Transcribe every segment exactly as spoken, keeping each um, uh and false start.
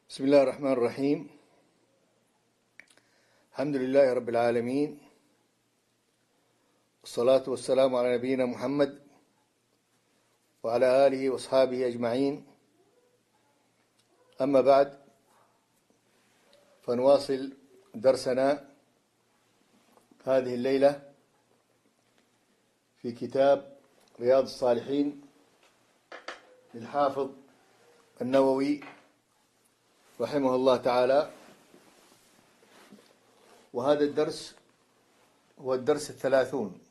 بسم الله الرحمن الرحيم. الحمد لله رب العالمين، والصلاة والسلام على نبينا محمد وعلى آله وأصحابه أجمعين. أما بعد، فنواصل درسنا هذه الليلة في كتاب رياض الصالحين للحافظ النووي رحمه الله تعالى، وهذا الدرس هو الدرس الثلاثون،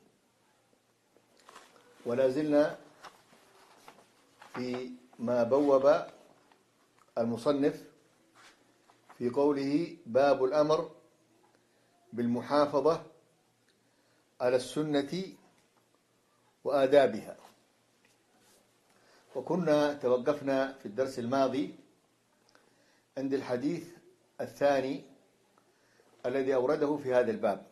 ولا زلنا في ما بوب المصنف في قوله: باب الأمر بالمحافظة على السنة وآدابها. وكنا توقفنا في الدرس الماضي عند الحديث الثاني الذي أورده في هذا الباب.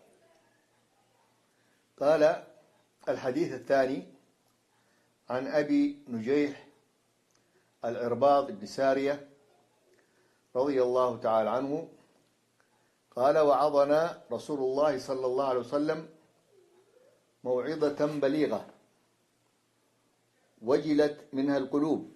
قال الحديث الثاني عن أبي نجيح العرباض بن سارية رضي الله تعالى عنه قال: وعظنا رسول الله صلى الله عليه وسلم موعظة بليغة وجلت منها القلوب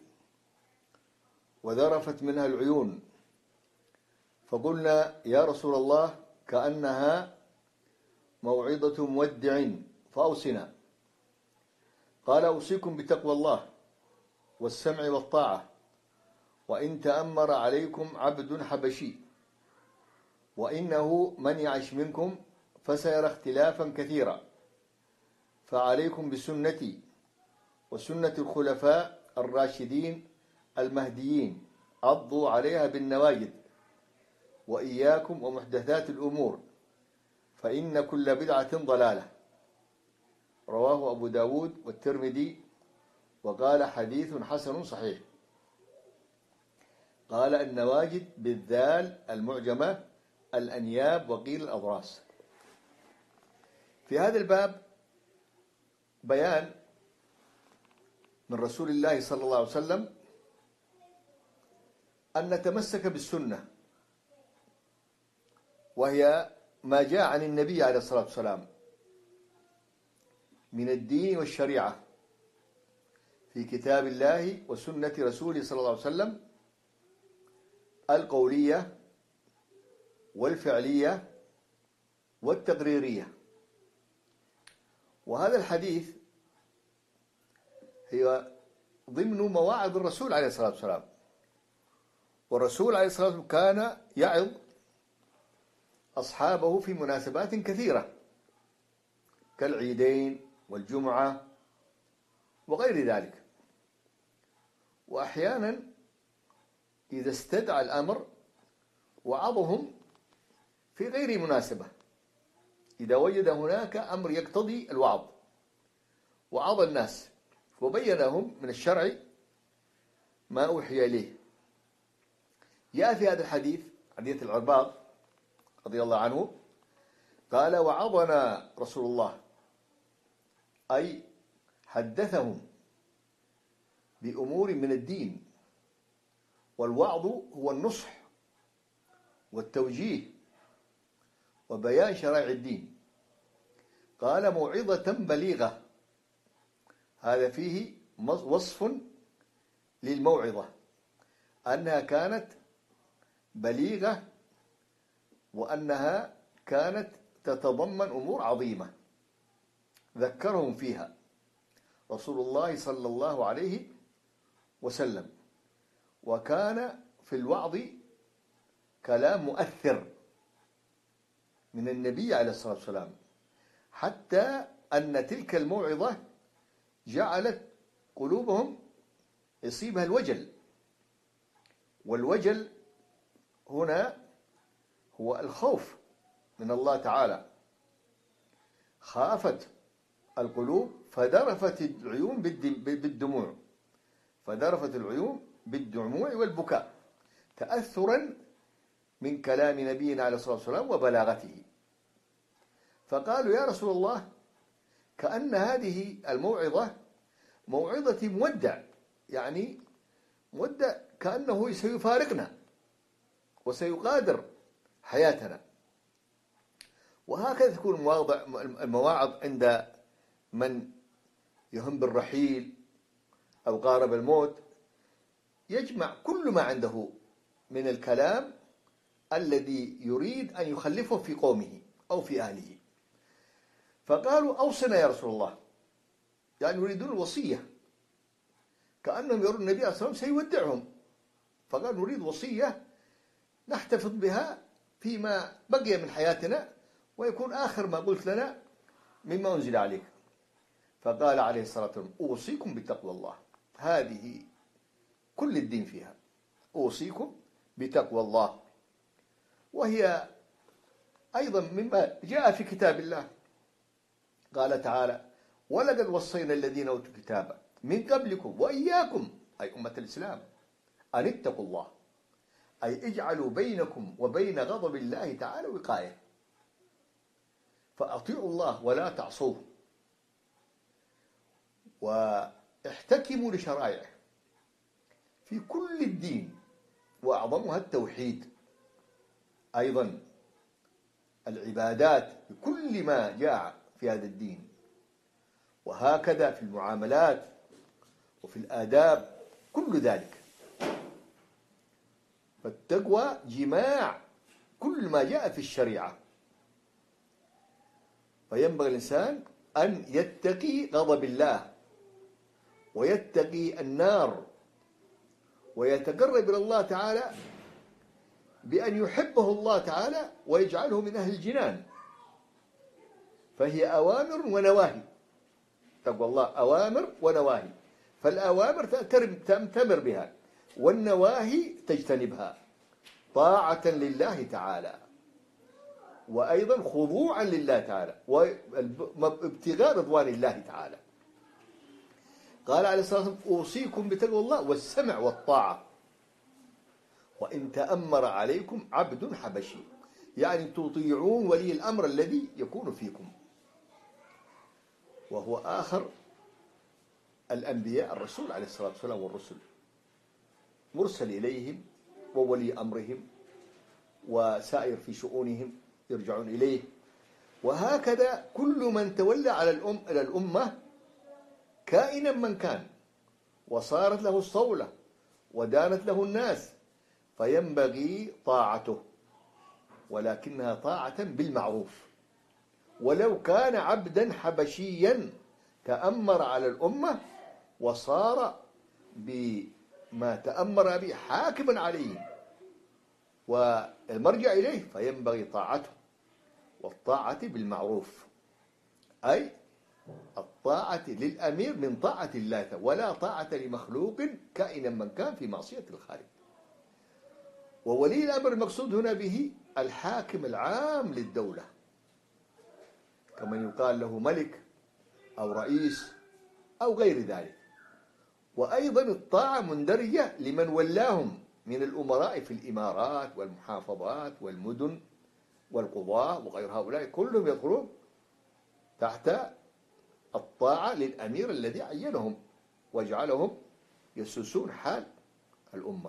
وذرفت منها العيون، فقلنا: يا رسول الله، كأنها موعظة مودع فأوصنا. قال: أوصيكم بتقوى الله والسمع والطاعة، وإن تأمر عليكم عبد حبشي، وإنه من يعش منكم فسيرى اختلافا كثيرا، فعليكم بسنتي وسنة الخلفاء الراشدين المهديين، عضوا عليها بالنواجذ، وإياكم ومحدثات الأمور، فإن كل بدعة ضلالة. رواه أبو داود والترمذي، وقال: حديث حسن صحيح. قال: النواجذ بالذال المعجمة، الأنياب، وقيل الأضراس. في هذا الباب بيان من رسول الله صلى الله عليه وسلم أن نتمسك بالسنة، وهي ما جاء عن النبي عليه الصلاة والسلام من الدين والشريعة في كتاب الله وسنة رسوله صلى الله عليه وسلم، القولية والفعلية والتقريرية. وهذا الحديث هي ضمن مواعظ الرسول عليه الصلاة والسلام، والرسول عليه الصلاة والسلام كان يعظ أصحابه في مناسبات كثيرة كالعيدين والجمعة وغير ذلك. وأحيانا إذا استدعى الأمر وعظهم في غير مناسبة، إذا وجد هناك أمر يقتضي الوعظ وعظ الناس وبين لهم من الشرع ما أوحي إليه. جاء في هذا الحديث، حديث العرباض رضي الله عنه، قال: وعظنا رسول الله، أي حدثهم بأمور من الدين. والوعظ هو النصح والتوجيه وبيان شرائع الدين. قال: موعظة بليغة، هذا فيه وصف للموعظة أنها كانت بليغة، وأنها كانت تتضمن أمور عظيمة ذكرهم فيها رسول الله صلى الله عليه وسلم. وكان في الوعظ كلام مؤثر من النبي عليه الصلاة والسلام، حتى أن تلك الموعظة جعلت قلوبهم يصيبها الوجل. والوجل هنا هو الخوف من الله تعالى. خافت القلوب فذرفت العيون بالدموع فذرفت العيون بالدموع والبكاء، تأثرا من كلام نبينا عليه الصلاة والسلام وبلاغته. فقالوا: يا رسول الله، كأن هذه الموعظة موعظة مودع، يعني مودع كأنه سيفارقنا، وسيغادر حياتنا. وهكذا تكون المواضع المواعظ عند من يهم بالرحيل أو قارب الموت، يجمع كل ما عنده من الكلام الذي يريد أن يخلفه في قومه أو في أهله. فقالوا أوصنا يا رسول الله، يعني يريدون الوصية، كأنهم يرون النبي صلى الله عليه وسلم سيودعهم، فقال نريد وصية نحتفظ بها فيما بقي من حياتنا، ويكون آخر ما قلت لنا مما أنزل عليك. فقال عليه الصلاة والسلام أوصيكم بتقوى الله، هذه كل الدين فيها، أوصيكم بتقوى الله. وهي أيضا مما جاء في كتاب الله، قال تعالى ولقد وصينا الذين أوتوا الكتاب من قبلكم وإياكم، أي أمة الإسلام، أن اتقوا الله، أي اجعلوا بينكم وبين غضب الله تعالى وقاية، فأطيعوا الله ولا تعصوه، واحتكموا لشرائعه في كل الدين، وأعظمها التوحيد، أيضا العبادات بكل ما جاء في هذا الدين، وهكذا في المعاملات وفي الآداب كل ذلك. فالتقوى جماع كل ما جاء في الشريعة، فينبغي الإنسان أن يتقي غضب الله ويتقي النار، ويتقرب إلى الله تعالى بأن يحبه الله تعالى ويجعله من أهل الجنان. فهي أوامر ونواهي، تقوى الله أوامر ونواهي، فالأوامر تأتمر بها والنواهي تجتنبها طاعة لله تعالى، وأيضا خضوعا لله تعالى وابتغاء رضوان الله تعالى. قال عليه الصلاة والسلام أوصيكم بتقوى الله والسمع والطاعة وإن تأمر عليكم عبد حبشي، يعني تطيعون ولي الأمر الذي يكون فيكم، وهو آخر الأنبياء الرسول عليه الصلاة والسلام، والرسل مرسل إليهم وولي أمرهم وسائر في شؤونهم يرجعون إليه. وهكذا كل من تولى على الأم على الأمة كائنا من كان، وصارت له الصولة ودانت له الناس، فينبغي طاعته، ولكنها طاعة بالمعروف. ولو كان عبدا حبشيا تأمر على الأمة وصار بما تأمر به حاكما عليه والمرجع إليه، فينبغي طاعته، والطاعة بالمعروف، أي الطاعة للأمير من طاعة الله، ولا طاعة لمخلوق كائنا من كان في معصية الخالق. وولي الأمر المقصود هنا به الحاكم العام للدولة، كمن يقال له ملك أو رئيس أو غير ذلك. وأيضا الطاعة مندرجة لمن ولاهم من الأمراء في الإمارات والمحافظات والمدن والقضاة وغير هؤلاء، كلهم يدخلون تحت الطاعة للأمير الذي عينهم وجعلهم يسوسون حال الأمة.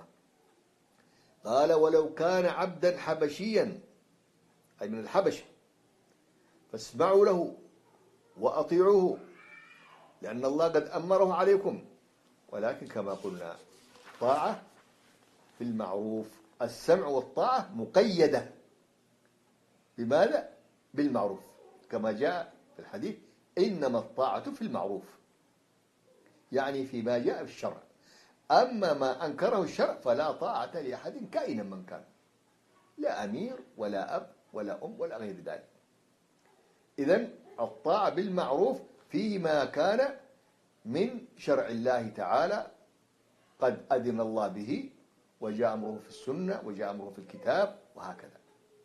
قال ولو كان عبدا حبشيا، أي من الحبشة، فاسمعوا له وأطيعوه لأن الله قد أمره عليكم، ولكن كما قلنا طاعة في المعروف. السمع والطاعة مقيدة بماذا؟ بالمعروف، كما جاء في الحديث إنما الطاعة في المعروف، يعني فيما جاء في الشرع. أما ما أنكره الشرع فلا طاعة لأحد كائنا من كان، لا أمير ولا أب ولا أم ولا غير ذلك. إذن الطاعة بالمعروف فيما كان من شرع الله تعالى قد أذن الله به، وجاء أمره في السنة وجاء أمره في الكتاب، وهكذا.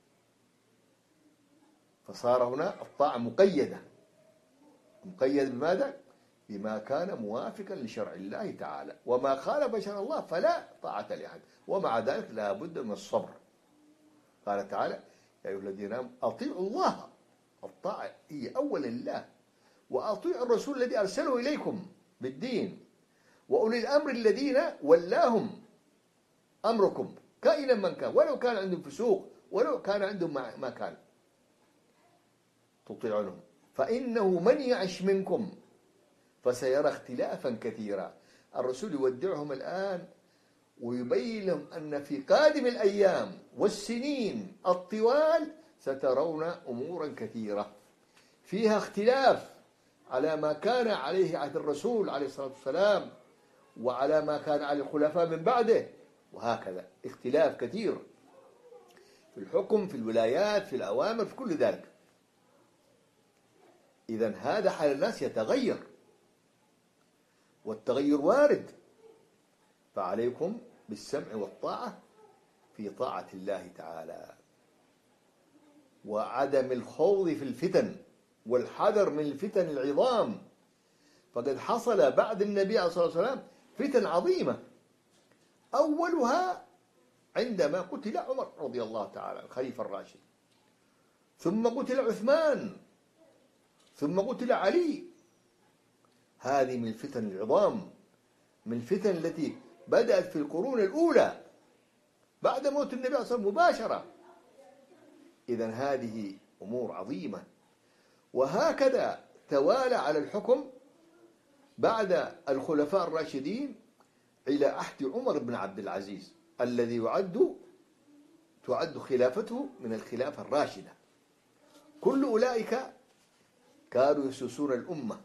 فصار هنا الطاعة مقيدة، مقيد بماذا؟ بما كان موافقا لشرع الله تعالى، وما خالف شرع الله فلا طاعة لأحد، ومع ذلك لا بد من الصبر. قال تعالى يا أيها الذين آمنوا أطيعوا الله، الطاعة هي أولا لله، وأطيعوا الرسول الذي أرسله إليكم بالدين، وأولي الأمر الذين ولاهم أمركم، كائنا من كان، ولو كان عندهم فسوق، ولو كان عندهم ما كان، تطيعونهم. فإنه من يعش منكم فسيرى اختلافا كثيرا. الرسول يودعهم الآن ويبين لهم أن في قادم الأيام والسنين الطوال سترون أمورا كثيرة فيها اختلاف على ما كان عليه عهد الرسول عليه الصلاة والسلام، وعلى ما كان على الخلفاء من بعده، وهكذا اختلاف كثير في الحكم، في الولايات، في الأوامر، في كل ذلك. إذن هذا حال الناس يتغير، والتغير وارد، فعليكم بالسمع والطاعة في طاعة الله تعالى، وعدم الخوض في الفتن، والحذر من الفتن العظام. فقد حصل بعد النبي عليه الصلاة والسلام فتن عظيمة، أولها عندما قتل عمر رضي الله تعالى الخليفة الراشد، ثم قتل عثمان، ثم قتل علي. هذه من الفتن العظام، من الفتن التي بدأت في القرون الأولى بعد موت النبي صلى الله عليه وسلم مباشرة. إذن هذه أمور عظيمة. وهكذا توالى على الحكم بعد الخلفاء الراشدين إلى عهد عمر بن عبد العزيز، الذي يعد تعد خلافته من الخلافة الراشدة. كل أولئك كانوا يسوسون الأمة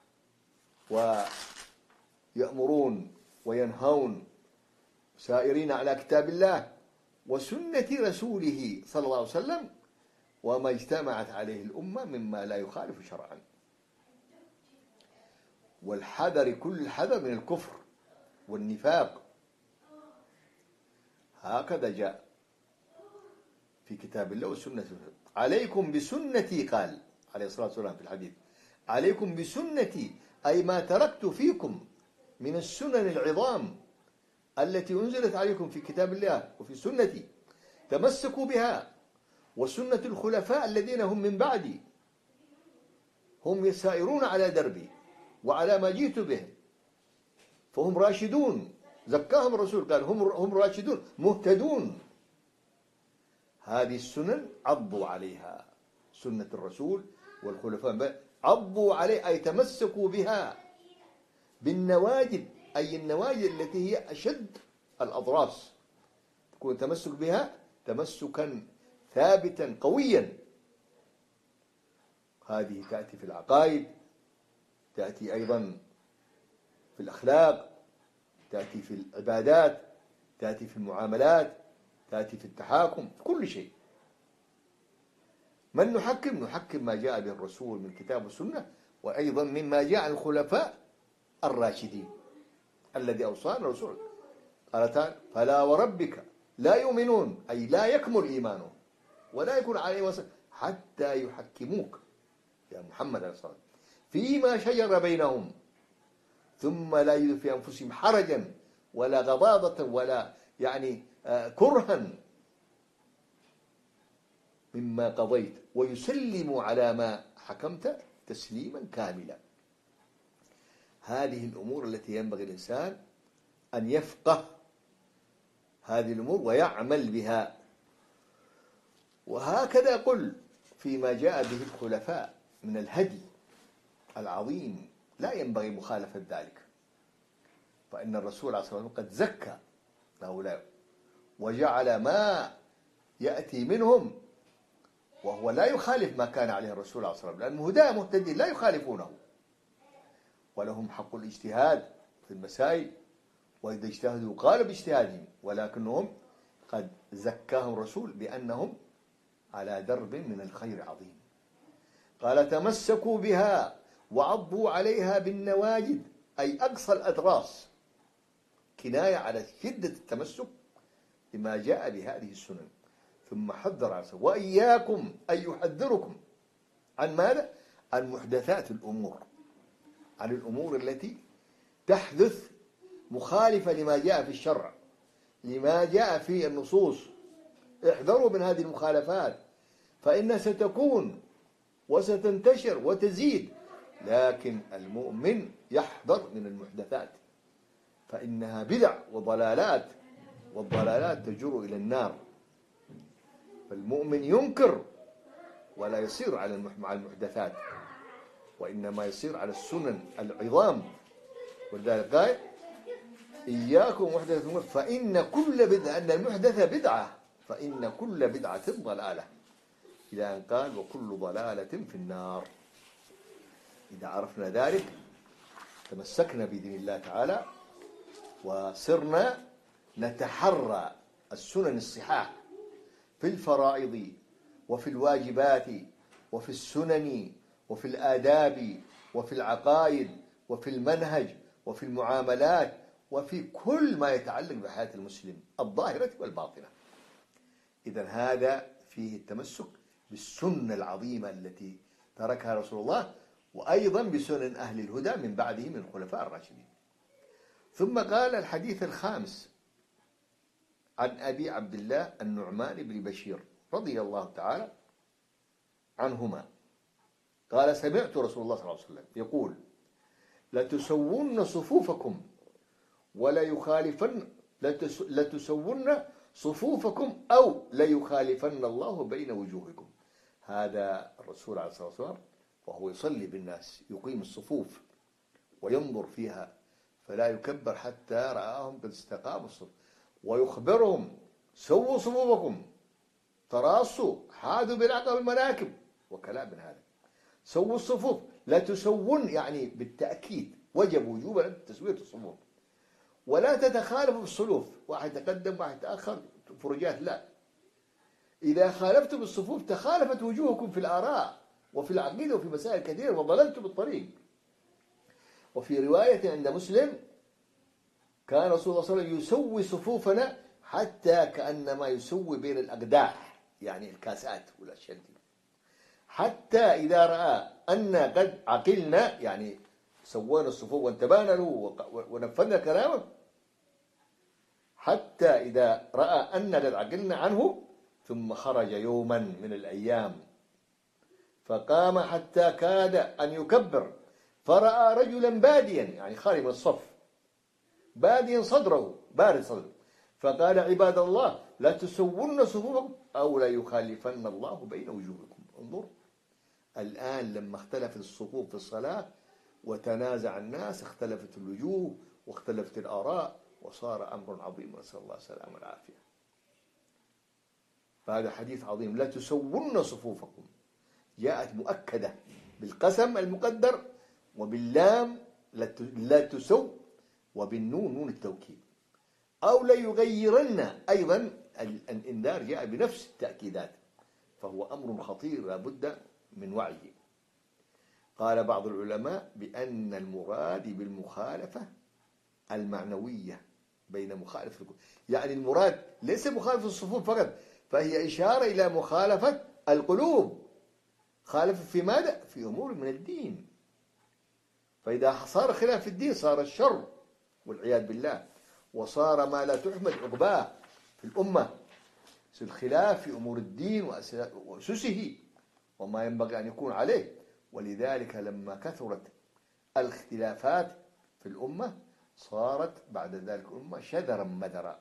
ويأمرون وينهون، سائرين على كتاب الله وسنة رسوله صلى الله عليه وسلم، وما اجتمعت عليه الأمة مما لا يخالف شرعا. والحذر كل الحذر من الكفر والنفاق. هكذا جاء في كتاب الله والسنة. عليكم بسنتي، قال عليه الصلاة والسلام في الحديث، عليكم بسنتي، أي ما تركت فيكم من السنن العظام التي أنزلت عليكم في كتاب الله وفي سنتي، تمسكوا بها، وسنة الخلفاء الذين هم من بعدي، هم يسائرون على دربي وعلى ما جئت به، فهم راشدون، زكاهم الرسول قال هم هم راشدون مهتدون. هذه السنن عضوا عليها، سنة الرسول والخلفاء عضوا عليها، أي تمسكوا بها بالنواجد، أي النواجد التي هي أشد الأضراس، تكون تمسك بها تمسكا ثابتا قويا. هذه تأتي في العقائد، تأتي أيضا في الأخلاق، تأتي في العبادات، تأتي في المعاملات، تأتي في التحاكم، في كل شيء. من نحكم؟ نحكم ما جاء به الرسول من كتاب والسنة، وأيضا مما جاء عن الخلفاء الراشدين الذي أوصانا الرسول. قال تعالى: فلا وربك لا يؤمنون، أي لا يكمل إيمانهم ولا يكون عليه وسط حتى يحكموك يا محمد عليه الصلاة والسلام فيما شجر بينهم ثم لا يجد في أنفسهم حرجا ولا غضاضة ولا يعني آه كرها مما قضيت ويسلموا على ما حكمت تسليما كاملا. هذه الأمور التي ينبغي الإنسان أن يفقه هذه الأمور ويعمل بها. وهكذا قل فيما جاء به الخلفاء من الهدي العظيم لا ينبغي مخالفة ذلك، فإن الرسول عليه الصلاة والسلام قد زكى هؤلاء وجعل ما يأتي منهم وهو لا يخالف ما كان عليه الرسول عليه الصلاة والسلام، لأنه هداه مهتدين لا يخالفونه، ولهم حق الاجتهاد في المسائل، وإذا اجتهدوا قال باجتهادهم، ولكنهم قد زكاهم الرسول بأنهم على درب من الخير عظيم. قال: تمسكوا بها وعضوا عليها بالنواجد، أي أقصى الأدراس، كناية على شدة التمسك بما جاء بهذه السنن. ثم حذر عنه وإياكم، أي يحذركم عن ماذا؟ عن محدثات الأمور، عن الأمور التي تحدث مخالفة لما جاء في الشرع، لما جاء في النصوص. احذروا من هذه المخالفات فإنها ستكون وستنتشر وتزيد، لكن المؤمن يحذر من المحدثات فإنها بدع وضلالات والضلالات تجر إلى النار. فالمؤمن ينكر ولا يصير على مع المحدثات، وإنما يصير على السنن العظام. ولذلك قال إياكم محدثة الأمور فإن كل بدعة، أن المحدثة بدعة، فإن كل بدعة ضلالة، إلى أن قال وكل ضلالة في النار. إذا عرفنا ذلك تمسكنا بإذن الله تعالى وصرنا نتحرى السنن الصحاح في الفرائض وفي الواجبات وفي السنن وفي الآداب وفي العقائد وفي المنهج وفي المعاملات وفي كل ما يتعلق بحياة المسلم الظاهرة والباطنة. إذن هذا فيه التمسك بالسنة العظيمة التي تركها رسول الله، وأيضا بسنن أهل الهدى من بعده من الخلفاء الراشدين. ثم قال الحديث الخامس عن أبي عبد الله النعمان بن بشير رضي الله تعالى عنهما قال سمعت رسول الله صلى الله عليه وسلم يقول لتسون صفوفكم ولا يخالفن لتسون صفوفكم أو ليخالفن الله بين وجوهكم. هذا الرسول عليه الصلاة والسلام وهو يصلي بالناس يقيم الصفوف وينظر فيها فلا يكبر حتى رآهم قد استقاموا الصف، ويخبرهم سووا صفوفكم تراصوا حاذوا بالعقب المناكب، وكلام من هذا. سووا الصفوف لا تسون يعني بالتأكيد وجب وجوبا تسوية الصفوف، ولا تتخالفوا بالصلوف، واحد يتقدم واحد يتأخر فرجات، لا. إذا خالفتم الصفوف تخالفت وجوهكم في الآراء وفي العقيدة وفي مسائل كثيرة وضللتم بالطريق. وفي رواية عند مسلم كان رسول الله صلى الله عليه وسلم يسوي صفوفنا حتى كأنما يسوي بين الأقداح، يعني الكاسات والأشياء دي، حتى إذا رأى أن قد عقلنا، يعني سوينا الصفوف وانتبهنا له ونفذنا كلامه، حتى إذا رأى أن قد عقلنا عنه ثم خرج يوما من الأيام فقام حتى كاد أن يكبر فرأى رجلا باديا، يعني خارج من الصف باديا صدره بارد صدره، فقال عباد الله لا تسون صفوفكم أو لا يخالفن الله بين وجوهكم. انظر الآن لما اختلفت الصفوف في الصلاة وتنازع الناس اختلفت الوجوه واختلفت الآراء وصار أمر عظيم، نسأل الله السلامة والعافية. فهذا حديث عظيم. لا تسون صفوفكم جاءت مؤكدة بالقسم المقدر وباللام لا تسو وبالنون نون التوكيد. أو لا يغيرن، أيضا الإنذار جاء بنفس التأكيدات، فهو أمر خطير لا بد من وعيه. قال بعض العلماء بأن المراد بالمخالفة المعنوية بين مخالفة، يعني المراد ليس مخالفة الصفوف فقط، فهي إشارة إلى مخالفة القلوب. خالف في ماذا؟ في أمور من الدين. فإذا صار خلاف في الدين صار الشر والعياذ بالله، وصار ما لا تحمد عقباه في الأمة، الخلاف في أمور الدين وأسسه وما ينبغي أن يكون عليه. ولذلك لما كثرت الاختلافات في الأمة صارت بعد ذلك الأمة شذرا مذرا.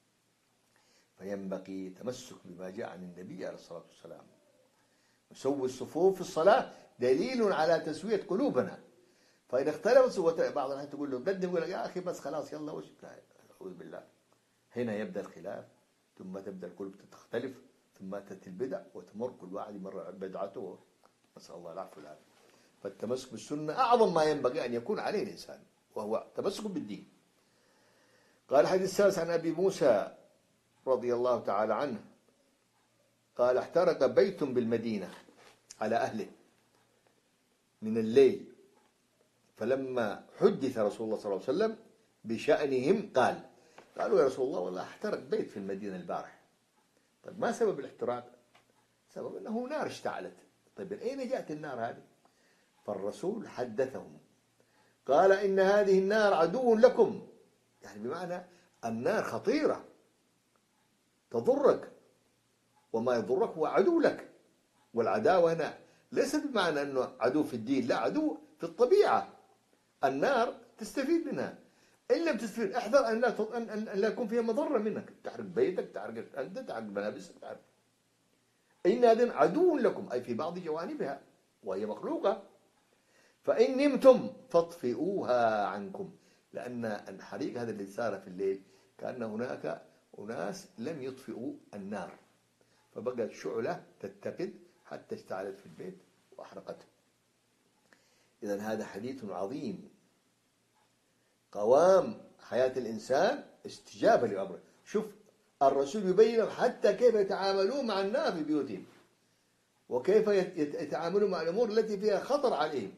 فينبغي تمسك بما جاء عن النبي عليه الصلاة والسلام. نسوي الصفوف في الصلاة دليل على تسوية قلوبنا. فإذا اختلفت بعض الناس تقول له قدم، يقول يا أخي بس خلاص يلا وش، أعوذ بالله. هنا يبدأ الخلاف، ثم تبدأ القلوب تختلف، ثم تأتي البدع وتمر كل واحد يمر بدعته، نسأل الله العفو والعافية. فالتمسك بالسنة أعظم ما ينبغي أن يكون عليه الإنسان، وهو تمسك بالدين. قال الحديث السادس عن أبي موسى رضي الله تعالى عنه قال احترق بيت بالمدينة على أهله من الليل، فلما حدث رسول الله صلى الله عليه وسلم بشأنهم قال قالوا يا رسول الله والله احترق بيت في المدينة البارح. طيب ما سبب الاحتراق؟ سبب أنه نار اشتعلت. طيب أين جاءت النار هذه؟ فالرسول حدثهم قال إن هذه النار عدو لكم، يعني بمعنى النار خطيرة تضرك، وما يضرك هو عدو لك. والعداوة هنا ليس بمعنى أنه عدو في الدين، لا، عدو في الطبيعة. النار تستفيد منها، إن لم تستفيد احذر أن لا تط... أن... أن لا يكون فيها مضرة منك، تحرق بيتك، تحرق أنت، تحرق ملابسك، تحرق. إن هذا عدو لكم، أي في بعض جوانبها وهي مخلوقة. فإن نمتم فاطفئوها عنكم، لأن الحريق هذا اللي صار في الليل كأن هناك أناس لم يطفئوا النار، فبقت شعلة تتقد حتى اشتعلت في البيت وأحرقته. إذن هذا حديث عظيم، قوام حياة الإنسان استجابة لأمره. شوف الرسول يبين حتى كيف يتعاملون مع النار في بيوتهم، وكيف يتعاملون مع الأمور التي فيها خطر عليهم،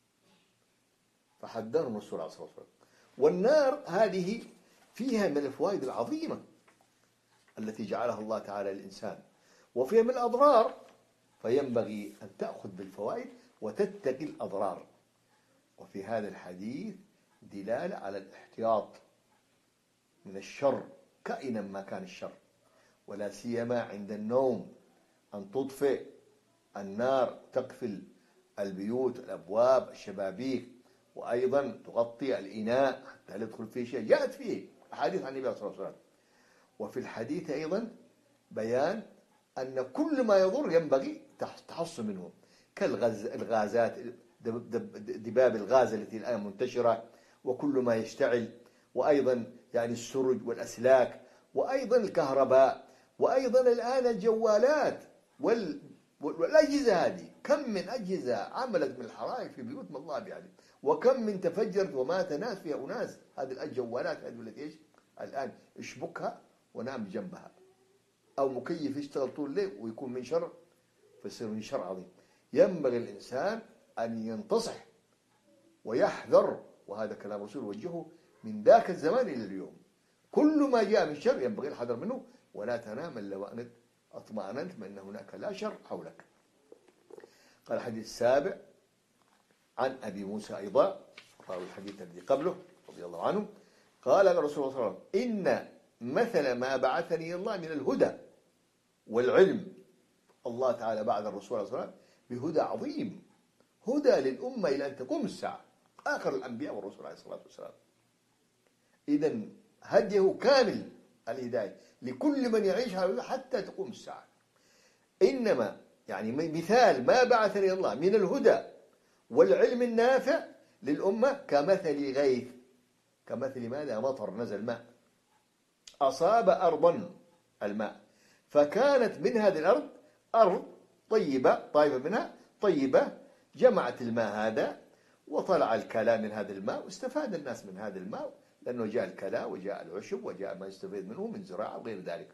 فحذرهم الرسول عليه الصلاة والسلام. والنار هذه فيها من الفوائد العظيمة التي جعلها الله تعالى للإنسان، وفيها من الأضرار، فينبغي أن تأخذ بالفوائد وتتقي الأضرار. وفي هذا الحديث دلالة على الاحتياط من الشر كائنا ما كان الشر، ولا سيما عند النوم أن تطفئ النار، تقفل البيوت، الأبواب، الشبابيك، وأيضا تغطي الإناء حتى لا يدخل فيه شيء، جاءت فيه أحاديث عن النبي صلى الله عليه وسلم. وفي الحديث أيضا بيان أن كل ما يضر ينبغي تحصن منه، كالغازات، دباب الغاز التي الآن منتشرة، وكل ما يشتعل، وأيضا يعني السرج والأسلاك، وأيضا الكهرباء، وأيضا الآن الجوالات وال... والأجهزة هذه. كم من أجهزة عملت من الحرائق في بيوت ما الله بيعلم، وكم من تفجرت ومات ناس فيها أناس. هذه الجوالات هذه التي إيش الآن اشبكها ونام جنبها، أو مكيف يشتغل طول الليل ويكون من شر، فيصير من شر عظيم. ينبغي الإنسان أن ينتصح ويحذر، وهذا كلام رسول وجهه من ذاك الزمان إلى اليوم. كل ما جاء من شر ينبغي الحذر منه، ولا تنام إلا وأنت اطمأننت من أن هناك لا شر حولك. قال الحديث السابع عن أبي موسى أيضا، راوي الحديث الذي قبله رضي الله عنه، قال الرسول صلى الله عليه وسلم: إن مثل ما بعثني الله من الهدى والعلم. الله تعالى بعث الرسول صلى الله عليه وسلم بهدى عظيم، هدى للأمة إلى أن تقوم الساعة، آخر الأنبياء والرسل عليه الصلاة والسلام. إذن هديه كامل الهداية لكل من يعيش هذا حتى تقوم الساعة. إنما يعني مثال ما بعثني الله من الهدى والعلم النافع للأمة كمثل غيث. كمثل ماذا؟ مطر نزل ماء أصاب أرضا الماء، فكانت من هذه الأرض أرض طيبة، طائفة منها طيبة، جمعت الماء هذا وطلع الكلاء من هذا الماء، واستفاد الناس من هذا الماء، لأنه جاء الكلاء وجاء العشب وجاء ما يستفيد منه من زراعة وغير ذلك.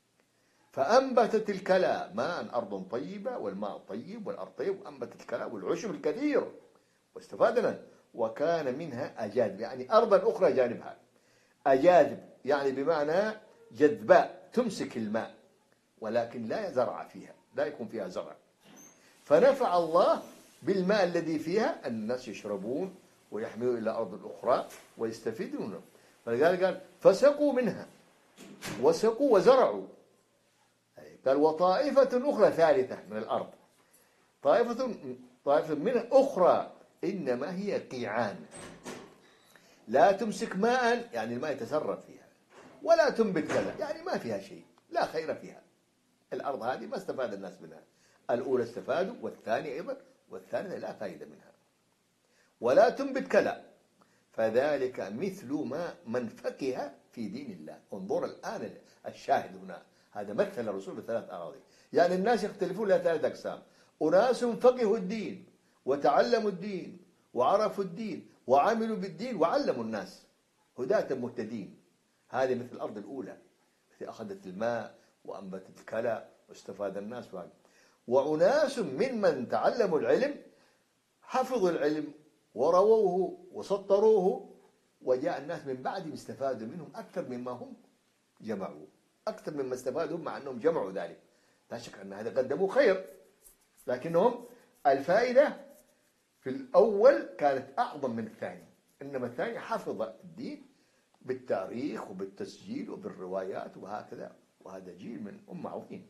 فأنبتت الكلاء ماء، أرض طيبة والماء طيب والأرض طيب، وأنبتت الكلاء والعشب الكثير واستفادنا. وكان منها أجاذب، يعني أرضا أخرى جانبها، أجاذب يعني بمعنى جذباء تمسك الماء، ولكن لا زرع فيها، لا يكون فيها زرع. فنفع الله بالماء الذي فيها أن الناس يشربون ويحملوا إلى أرض أخرى ويستفيدون منه. فلذلك قال: فسقوا منها، وسقوا وزرعوا. قال: وطائفة أخرى ثالثة من الأرض، طائفة طائفة منها أخرى إنما هي قيعان، لا تمسك ماء، يعني الماء يتسرب فيها، ولا تنبت كذا، يعني ما فيها شيء، لا خير فيها. الأرض هذه ما استفاد الناس منها، الأولى استفادوا والثانية أيضا، والثالثة لا فائدة منها، ولا تنبت كلا. فذلك مثل ما من فقه في دين الله. انظر الآن الشاهد هنا، هذا مثل الرسول بثلاث أراضي، يعني الناس يختلفون إلى ثلاث أقسام: أناس فقهوا الدين وتعلموا الدين وعرفوا الدين وعملوا بالدين وعلموا الناس هداة مهتدين. هذه مثل الأرض الأولى التي أخذت الماء وأنبتت الكلى واستفاد الناس. وهذا. وأناس ممن تعلموا العلم حفظوا العلم ورووه وسطروه، وجاء الناس من بعدهم استفادوا منهم أكثر مما هم جمعوا، أكثر مما استفادوا مع أنهم جمعوا ذلك. لا شك أن هذا قدموا خير، لكنهم الفائدة في الأول كانت أعظم من الثاني، إنما الثاني حفظ الدين بالتاريخ وبالتسجيل وبالروايات وهكذا، وهذا جيل من أمة عظيم.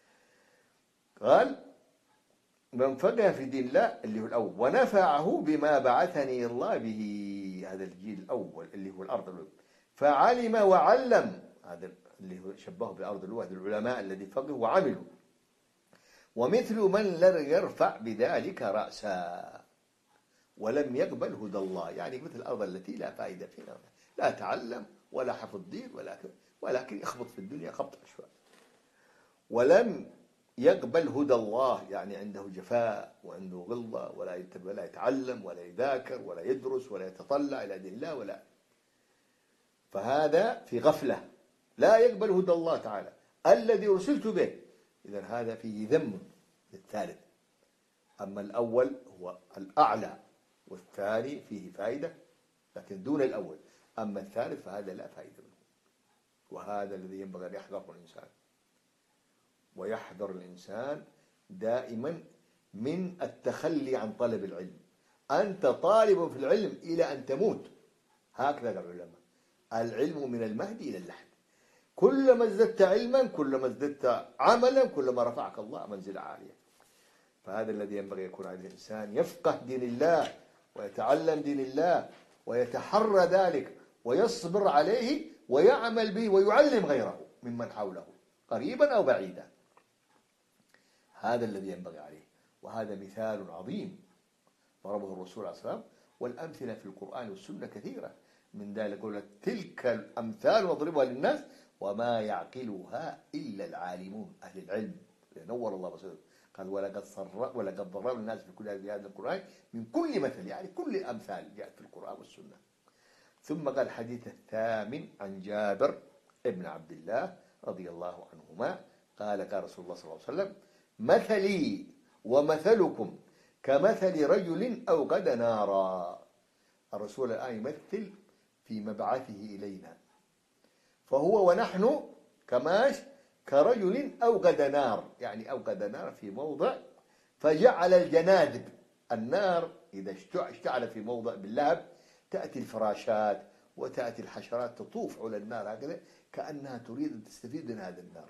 قال: من فقه في دين الله اللي هو الأول، ونفعه بما بعثني الله به. في هذا الجيل الأول اللي هو الأرض الأولى، فعلم وعلم، هذا اللي هو شبهه بالأرض الأولى العلماء الذي فقهوا وعملوا، ومثل من لم يرفع بذلك رأسا ولم يقبل هدى الله، يعني مثل الأرض التي لا فائدة فيها، لا تعلم ولا حفظ دين ولكن ولكن يخبط في الدنيا خبط عشوائي، ولم يقبل هدى الله، يعني عنده جفاء وعنده غلظة، ولا ولا يتعلم ولا يذاكر ولا يدرس ولا يتطلع إلى دين الله ولا، فهذا في غفلة لا يقبل هدى الله تعالى الذي أرسلت به. إذن هذا فيه ذم للثالث. أما الأول هو الأعلى والثاني فيه فائدة لكن دون الأول، أما الثالث فهذا لا فائدة منه. وهذا الذي ينبغي أن يحذره الإنسان، ويحذر الإنسان دائما من التخلي عن طلب العلم. أنت طالب في العلم إلى أن تموت، هكذا قال العلماء، العلم من المهد إلى اللحد، كلما ازددت علما كلما ازددت عملا كلما رفعك الله منزلة عالية. فهذا الذي ينبغي يكون عليه الإنسان، يفقه دين الله ويتعلم دين الله ويتحرى ذلك ويصبر عليه ويعمل به ويعلم غيره ممن حوله قريبا أو بعيدا. هذا الذي ينبغي عليه، وهذا مثال عظيم ضربه الرسول عليه الصلاة والسلام، والأمثلة في القرآن والسنة كثيرة من ذلك. يقول تلك الأمثال نضربها للناس وما يعقلها إلا العالمون، أهل العلم. نور الله بصيرهم. قال ولقد صر ولقد ضربنا الناس في كل هذا القرآن من كل مثل، يعني كل الأمثال جاءت في القرآن والسنة. ثم قال الحديث الثامن عن جابر ابن عبد الله رضي الله عنهما قال قال رسول الله صلى الله عليه وسلم مثلي ومثلكم كمثل رجل أوقد نارا. الرسول الآن يمثل في مبعثه إلينا، فهو ونحن كماش كرجل أوقد نار، يعني أوقد نار في موضع فجعل الجنادب، النار إذا اشتعل في موضع باللهب تأتي الفراشات وتأتي الحشرات تطوف على النار هكذا كأنها تريد أن تستفيد من هذا النار،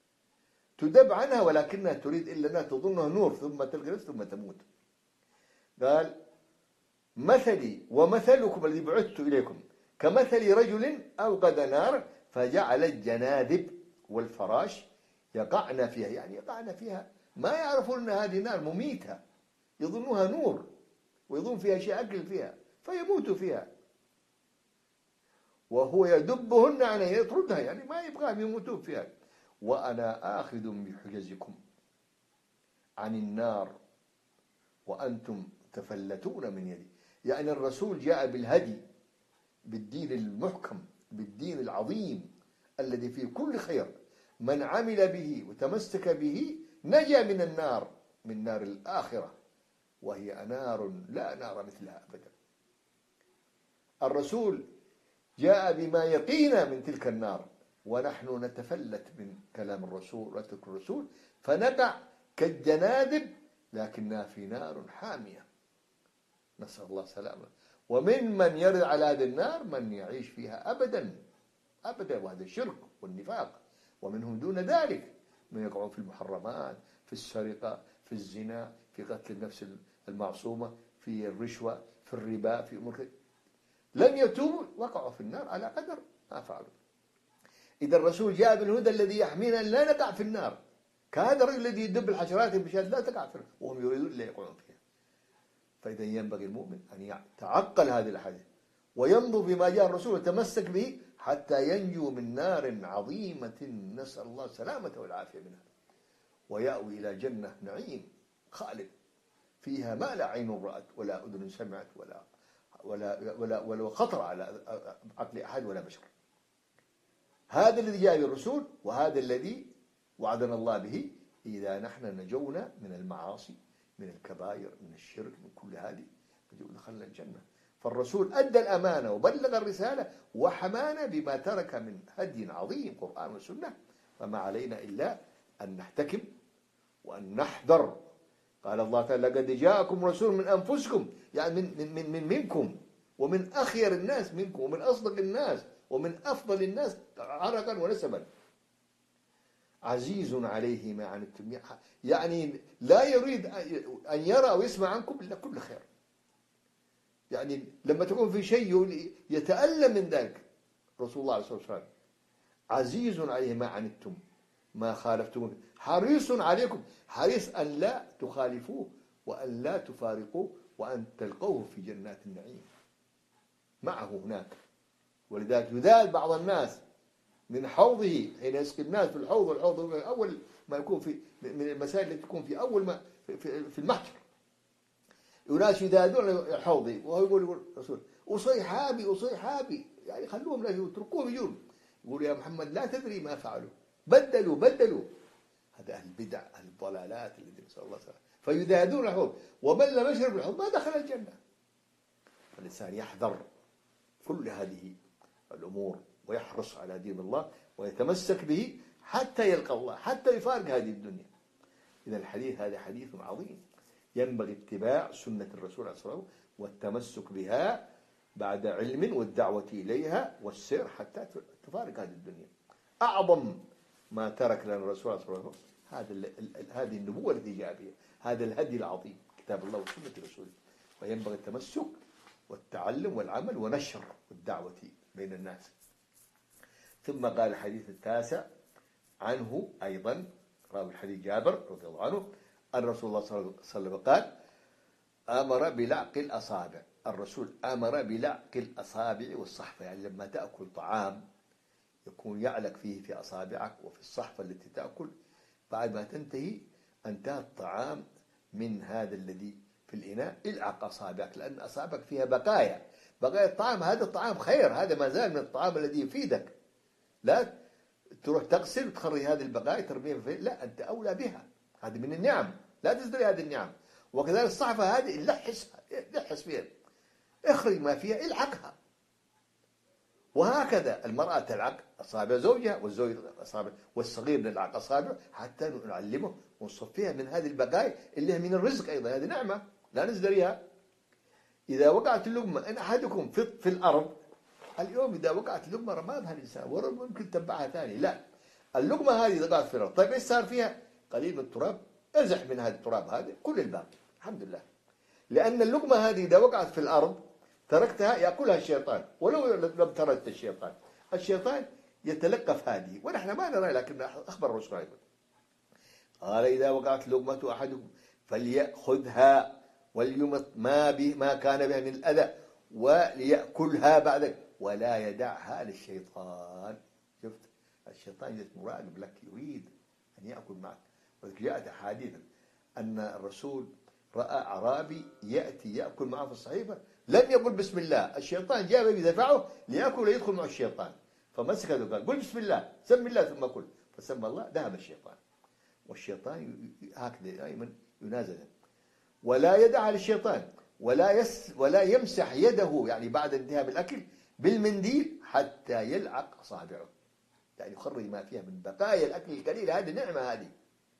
تدب عنها ولكنها تريد إلا أنها تظنها نور ثم تلقى نفسها ثم تموت. قال مثلي ومثلكم الذي بعثت إليكم كمثل رجل أوقد نار فجعل الجنادب والفراش يقعن فيها، يعني يقعن فيها ما يعرفون أن هذه نار مميتة، يظنوها نور ويظن فيها شيء أكل فيها فيموتوا فيها، وهو يدبهن عنها يطردها، يعني ما يبغاهم يموتون فيها. وأنا آخذ بحجزكم عن النار وأنتم تفلتون من يدي، يعني الرسول جاء بالهدي، بالدين المحكم، بالدين العظيم الذي فيه كل خير، من عمل به وتمسك به نجا من النار، من نار الآخرة، وهي نار لا نار مثلها أبدا. الرسول جاء بما يقينا من تلك النار، ونحن نتفلت من كلام الرسول وترك الرسول فنقع كالجنادب لكنها في نار حامية، نسأل الله سلامة. ومن من يرد على هذه النار من يعيش فيها أبدا أبدا، وهذا الشرك والنفاق. ومنهم دون ذلك من يقعون في المحرمات، في السرقة، في الزنا، في قتل النفس المعصومة، في الرشوة، في الربا، في أمور لم يتوبوا وقعوا في النار على قدر ما فعلوا. إذا الرسول جاء بالهدى الذي يحمينا لا نقع في النار، كهذا الرجل الذي يدب الحشرات بشهادة لا تقع في النار وهم يريدون لا يقعون فيها. فإذا ينبغي المؤمن أن يتعقل هذه الأحاديث وينظر بما جاء الرسول ويتمسك به حتى ينجو من نار عظيمة نسأل الله السلامة والعافية منها، ويأوي إلى جنة نعيم خالد فيها ما لا عين رأت ولا أذن سمعت ولا ولا ولا ولا خطر على عقل أحد ولا بشر. هذا الذي جاء بالرسول، وهذا الذي وعدنا الله به إذا نحن نجونا من المعاصي، من الكبائر، من الشرك، من كل هذه دخلنا الجنة. فالرسول أدى الأمانة وبلغ الرسالة وحمانا بما ترك من هدي عظيم قرآن وسنة، فما علينا إلا أن نحتكم وأن نحذر. قال الله تعالى لقد جاءكم رسول من أنفسكم، يعني من, من, من, من منكم، ومن أخير الناس منكم، ومن أصدق الناس، ومن أفضل الناس عرقا ونسبا، عزيز عليه ما عنتم، يعني لا يريد أن يرى أو يسمع عنكم إلا كل خير. يعني لما تكون في شيء يتألم من ذلك. رسول الله صلى الله عليه وسلم عزيز عليه ما عنتم ما خالفتم، حريص عليكم، حريص أن لا تخالفوه وأن لا تفارقوه وأن تلقوه في جنات النعيم معه هناك. ولذلك يذال بعض الناس من حوضه حين يسقي الناس في الحوض، والحوض أول ما يكون في من المسائل التي تكون في أول ما في, في المحشر. وناس يذادون حوضي وهو يقول يقول رسول أصيحابي أصيحابي، يعني خلوهم لا يتركوهم يجون. يقول يا محمد لا تدري ما فعلوا، بدلوا بدلوا. هذا أهل البدع أهل الضلالات الذين نسأل الله السلامة، فيذادون الحوض، ومن لم يشرب الحوض ما دخل الجنة. فالإنسان يحذر كل هذه الأمور ويحرص على دين الله ويتمسك به حتى يلقى الله، حتى يفارق هذه الدنيا. إذا الحديث هذا حديث عظيم، ينبغي اتباع سنة الرسول عليه الصلاة والسلام والتمسك بها بعد علم والدعوة إليها والسير حتى تفارق هذه الدنيا. أعظم ما ترك لنا الرسول عليه الصلاة والسلام هذا هذه النبوة التي جاء بها، هذا الهدي العظيم كتاب الله وسنة رسوله. وينبغي التمسك والتعلم والعمل ونشر الدعوة بين الناس. ثم قال الحديث التاسع عنه أيضا، راوي الحديث جابر رضي الله عنه أن رسول الله صلى الله عليه وسلم قال أمر بلعق الأصابع. الرسول أمر بلعق الأصابع والصحفة، يعني لما تأكل طعام يكون يعلق فيه في أصابعك وفي الصحفة التي تأكل، بعد ما تنتهي انتهى الطعام من هذا الذي في الإناء العق أصابعك، لأن أصابعك فيها بقايا بقايا الطعام. هذا الطعام خير، هذا ما زال من الطعام الذي يفيدك. لا تروح تغسل وتخرج هذه البقايا ترميها في، لا أنت أولى بها، هذه من النعم، لا تزدري هذه النعم. وكذلك الصحفة هذه لحسها لحس فيها، اخرج ما فيها العقها. وهكذا المرأة تلعق أصابع زوجها والزوج أصابع، والصغير نلعق أصابعه حتى نعلمه ونصفيها من هذه البقايا اللي هي من الرزق أيضا، هذه نعمة لا نزدريها. إذا وقعت اللقمة إن أحدكم في, في الأرض اليوم، إذا وقعت اللقمة رمادها الإنسان ورب ممكن تتبعها ثاني، لا اللقمة هذه إذا وقعت في الأرض طيب إيش صار فيها؟ قليل من التراب، ازح من هذا التراب هذا كل الباقي الحمد لله. لأن اللقمة هذه إذا وقعت في الأرض تركتها يأكلها الشيطان، ولو لم ترد الشيطان، الشيطان يتلقف هذه ونحن ما نرى، لكن أخبر الرسول أيضا قال إذا وقعت لقمة أحدكم فليأخذها وليمط ما به ما كان بها من الأذى وليأكلها بعد ولا يدعها للشيطان. شفت الشيطان مراقب لك، يريد أن يأكل معك. وذلك جاءت أحاديث أن الرسول رأى أعرابي يأتي يأكل معه في الصحيفة لم يقل بسم الله، الشيطان جاء بدفعه ليأكل ويدخل مع الشيطان، فمسك هذا قال قل بسم الله سم الله ثم كل، فسمى الله ذهب الشيطان. والشيطان هكذا دائما ينازل. ولا يدع للشيطان ولا يس ولا يمسح يده، يعني بعد انتهاء الأكل بالمنديل حتى يلعق أصابعه، يعني يخرج ما فيها من بقايا الأكل القليل. هذه نعمة، هذه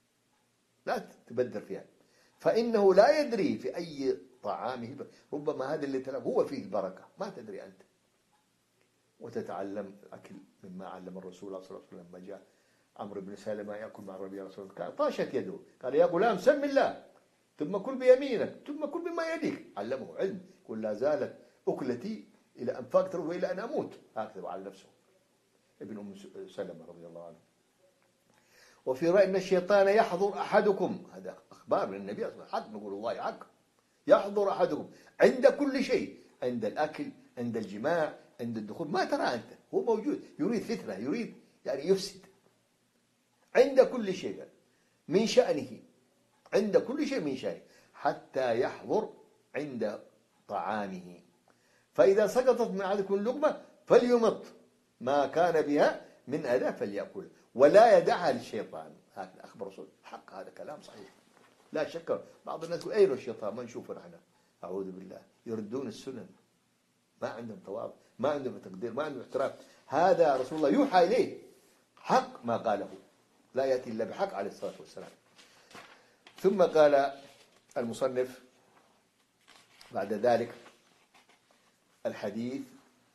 لا تبذر فيها، فإنه لا يدري في أي طعامه، ربما هذا اللي تلعب هو فيه البركة ما تدري أنت. وتتعلم الأكل مما علم الرسول صلى الله عليه وسلم. لما جاء عمرو بن سلمة يأكل مع الربيع رسول الله كان طاشت يده، قال يا غلام سم الله ثم كل بيمينك ثم كل بما يليك، علمه علم. قل لا زالت أكلتي إلى أن فاقتر وإلى أن أموت، هكذا على نفسه ابن أم سلمة رضي الله عنه. وفي رأي أن الشيطان يحضر أحدكم، هذا أخبار من النبي صلى الله عليه وسلم، حق نقول الله حق، يحضر أحدكم عند كل شيء، عند الأكل عند الجماع عند الدخول، ما ترى أنت هو موجود، يريد فتنة، يريد يعني يفسد. عند كل شيء من شأنه، عند كل شيء من شأنه حتى يحضر عند طعامه، فإذا سقطت من أحدكم اللقمة فليمط ما كان بها من أذى فليأكل ولا يدعها للشيطان. هكذا أخبر الرسول، حق هذا كلام صحيح لا شك. بعض الناس يقول أين الشيطان ما نشوفه نحن، أعوذ بالله، يردون السنن، ما عندهم تواضع، ما عندهم تقدير، ما عندهم احترام. هذا رسول الله يوحى إليه حق ما قاله، لا يأتي إلا بحق عليه الصلاة والسلام. ثم قال المصنف بعد ذلك الحديث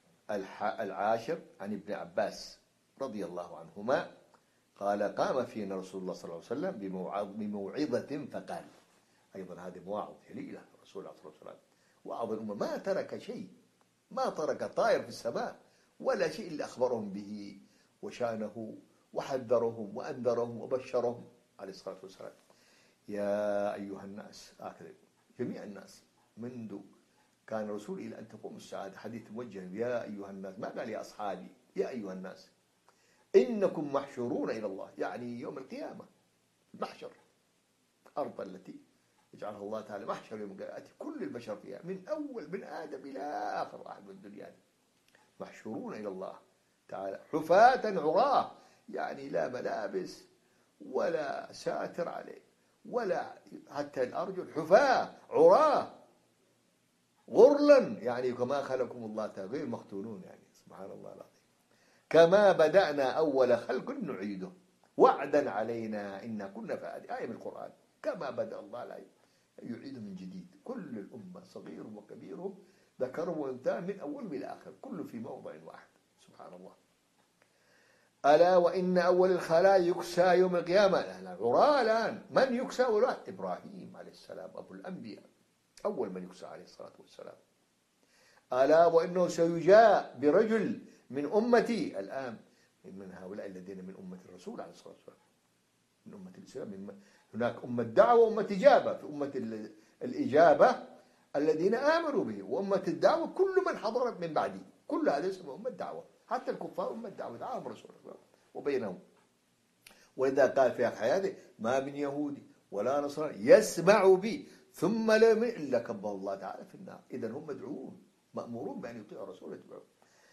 العاشر عن ابن عباس رضي الله عنهما قال قام فينا رسول الله صلى الله عليه وسلم بموعظة فقال، أيضا هذه مواعظ جليلة الرسول عليه الصلاة والسلام، وأعظم الأمة ما ترك شيء، ما ترك طائر في السماء ولا شيء إلا أخبرهم به وشانه وحذرهم وأنذرهم وبشرهم عليه الصلاة والسلام. يا أيها الناس، هكذا جميع الناس منذ كان الرسول إلى أن تقوم الساعة حديث موجه يا أيها الناس، ما قال يا أصحابي، يا أيها الناس إنكم محشورون إلى الله، يعني يوم القيامة المحشر، الأرض التي يجعلها الله تعالى محشر يوم القيامة كل البشر فيها من أول من آدم إلى آخر واحد من الدنيا، محشورون إلى الله تعالى حفاة عراة، يعني لا ملابس ولا ساتر عليه ولا حتى الأرجل، حفاة عراة غرلا، يعني كما خلقكم الله تعالى غير مختونون، يعني سبحان الله العظيم. كما بدأنا أول خلق نعيده وعدا علينا إنا كنا فاعلين، آية من القرآن. كما بدأ الله لا يعيد من جديد، كل الأمة صغيرهم وكبيرهم ذكرهم وانثاهم من أول إلى آخر كله في موضع واحد، سبحان الله. ألا وإن أول الخلاء يكسى يوم القيامة، عراة الآن. من يكسى أول؟ إبراهيم عليه السلام أبو الأنبياء، أول من يكسى عليه الصلاة والسلام. ألا وإنه سيجاء برجل من أمتي الآن، من هؤلاء الذين من أمة الرسول عليه الصلاة والسلام، من أمة الإسلام. من هناك أمة دعوة وأمة إجابة، في أمة الإجابة الذين آمنوا به، وأمة الدعوة كل من حضر من بعدي، كل هذا اسمه أمة دعوة، حتى الكفار أمة دعوة دعاهم رسول الله وبينهم. وإذا قال في حياته ما من يهودي ولا نصراني يسمع بي ثم لا يؤمن إلا كبه الله تعالى في النار. إذن هم مدعوون مأمورون بأن يطيعوا الرسول ويتبعوه.